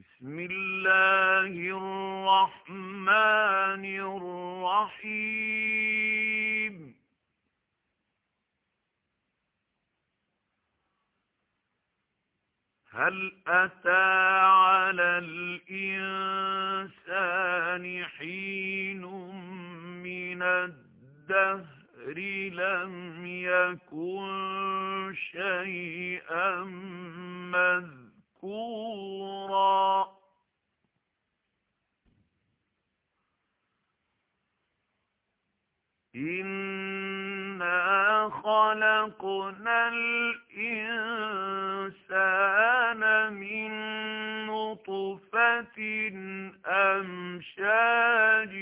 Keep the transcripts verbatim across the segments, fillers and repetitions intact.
بسم الله الرحمن الرحيم. هل أتى على الإنسان حين من الدهر لم يكن شيئا مذكورا إنا خلقنا الإنسان من نطفة أمشاج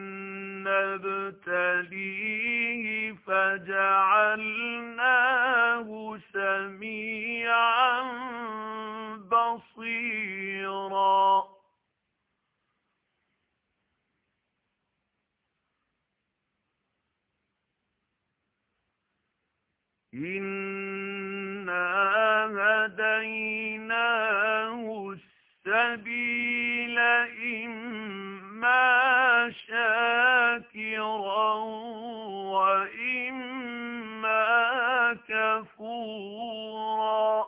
نبتليه فجعلناه سميعا بصيرا إنا هديناه السبيل إما شاكرا وإما كفورا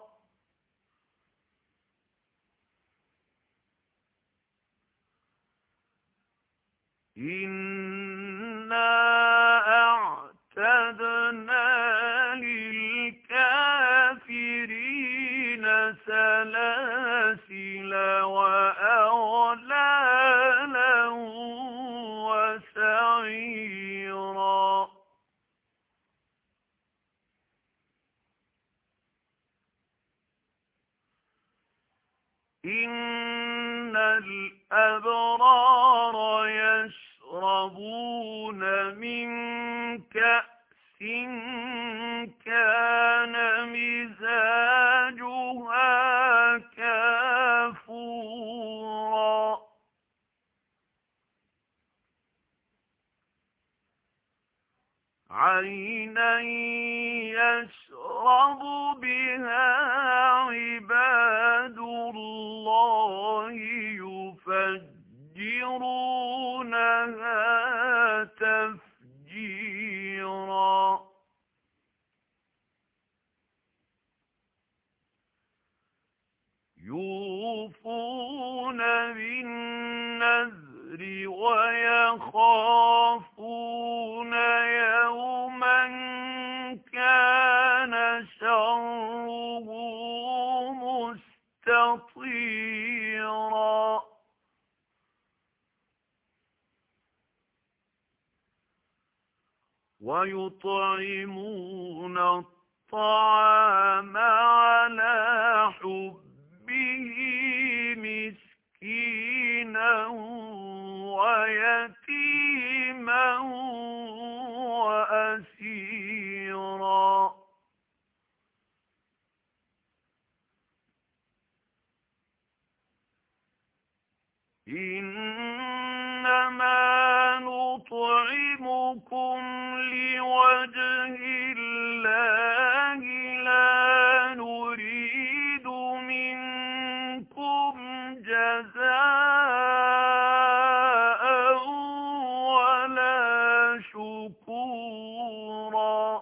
إنا أعتدنا للكافرين سلاسل وأغلالا وسعيرا إن الأبرار يشربون من كأس كان مزاجها كافورا عينا يشرب بها عباد الله يفجرونها تفجيرا يوفون بالنذر ويخافون يوما كان شره مستطيرا ويطعمون الطعام على حبه مسكينا ويتيما وأسيرا إنما نطعمكم لوجه الله لا نريد منكم جزاء ولا شكورا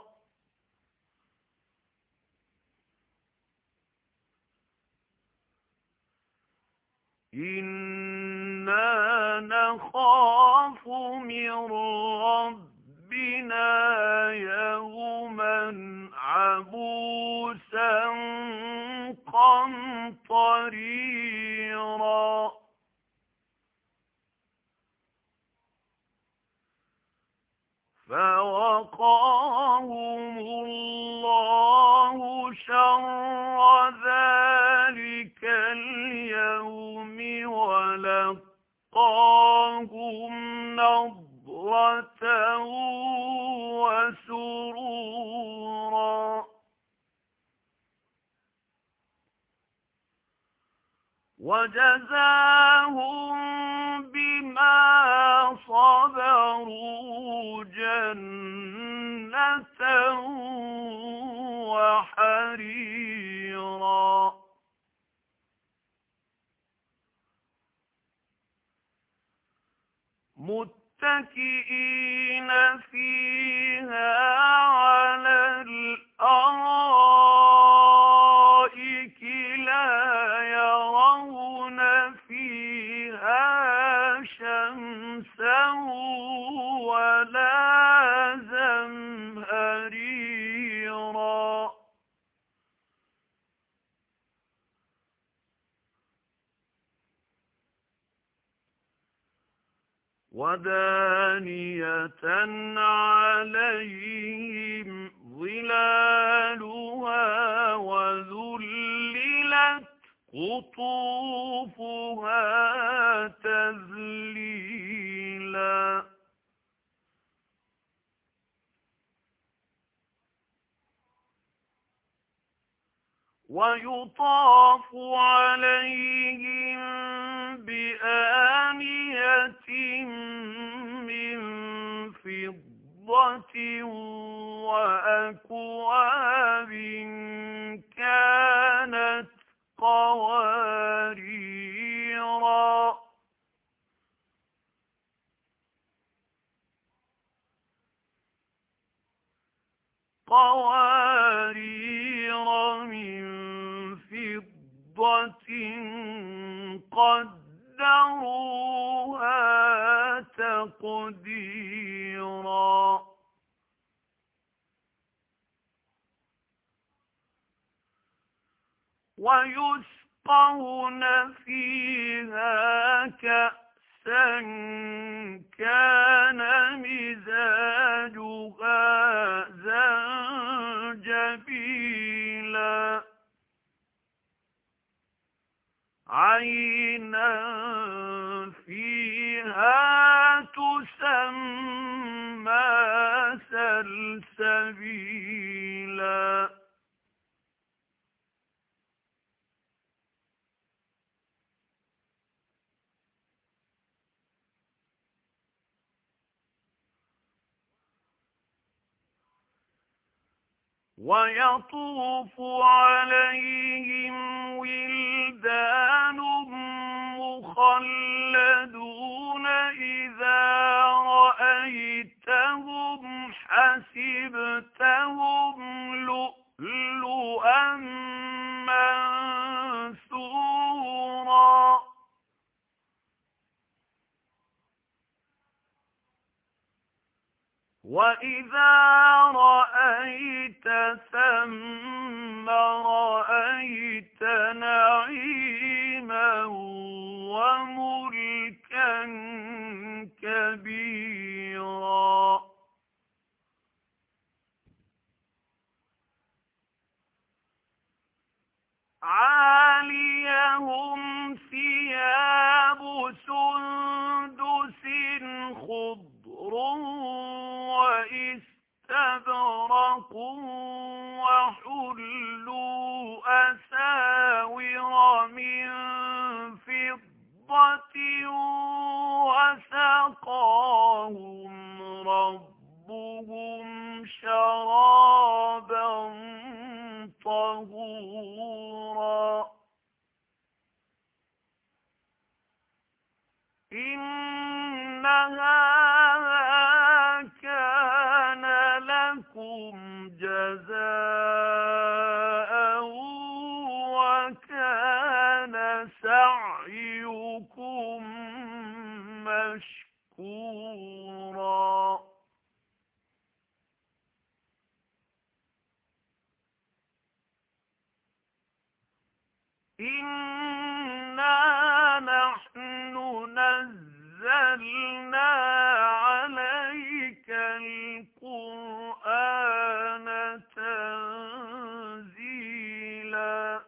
إنا نخاف من ربنا يوما عبوسا قمطريرا فوقاهم الله شر ذلك اليوم ولقاهم نضرة وسرورا وجزاهم بما صبروا جنة وحريرا متكئين فيها على الأرائك لا يرون فيها شمسا ولا زمهريرا ودانية عليهم ظلالها وذللت قطوفها تذليلا ويطاف عليهم بآنية من فضة وأكواب كانت قواريرا قوارير من فضة قدروها تقديرا ويسقون فيها كأسا كان مزاجها زنجبيلا عينا فيها تسمى سلسبيلا ويطوف عليهم ولدان مخلدون إذا رأيتهم حسبتهم لؤلؤا منثورا وإذا رأيت ثم رأيت نعيما وملكا كبيرا عاليهم ثياب سندس خضر وإستبرق وحلوا أساور من فضة وسقاهم ربهم شرابا طهورا إن هذا كان لكم جزاء وكان سعيكم مشكورا إنا نحن نزلنا عليك القرآن تنزيلا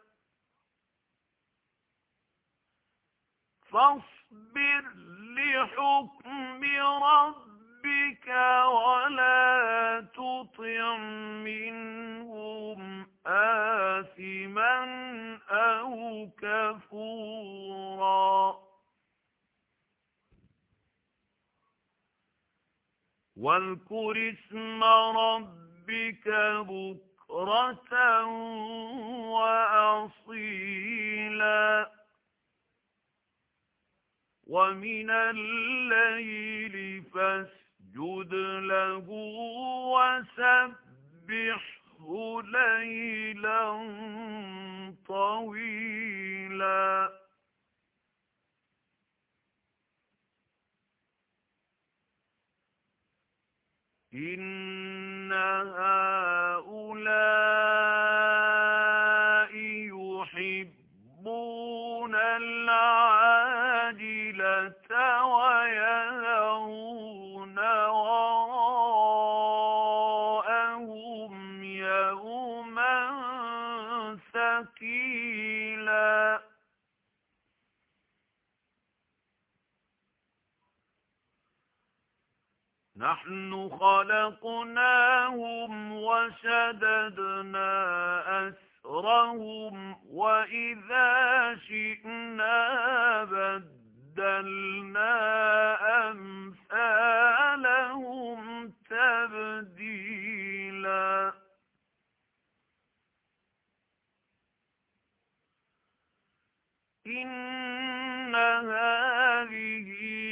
فاصبر لحكم ربك ولا تطع منهم آثما أو كفورا واذكر اسم ربك بكرة وأصيلا ومن الليل فاسجد له وسبحه ليلا طويلا إن هؤلاء يحبون العاجلة ويذرون وراءهم يوما ثقيلا نحن خلقناهم وشددنا أسرهم وإذا شئنا بدلنا أمثالهم تبديلا إن هذه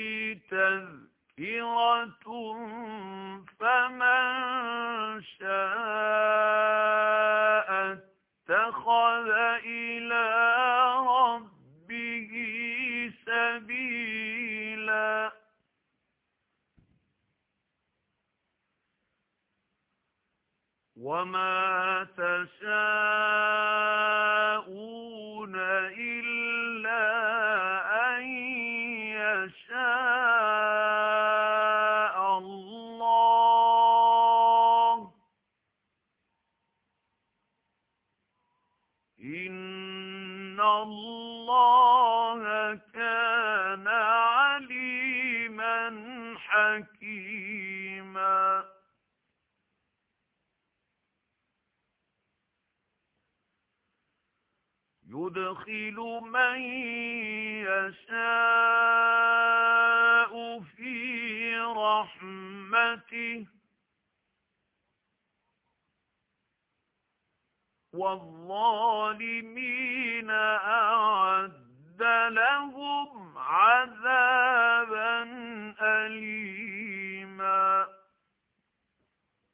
تذكرة فمن شاء اتخذ إلى ربه سبيلا وما تشاءون إلا أن يشاء الله إن الله كان عليما حكيما يدخل من يشاء في رحمته والظالمين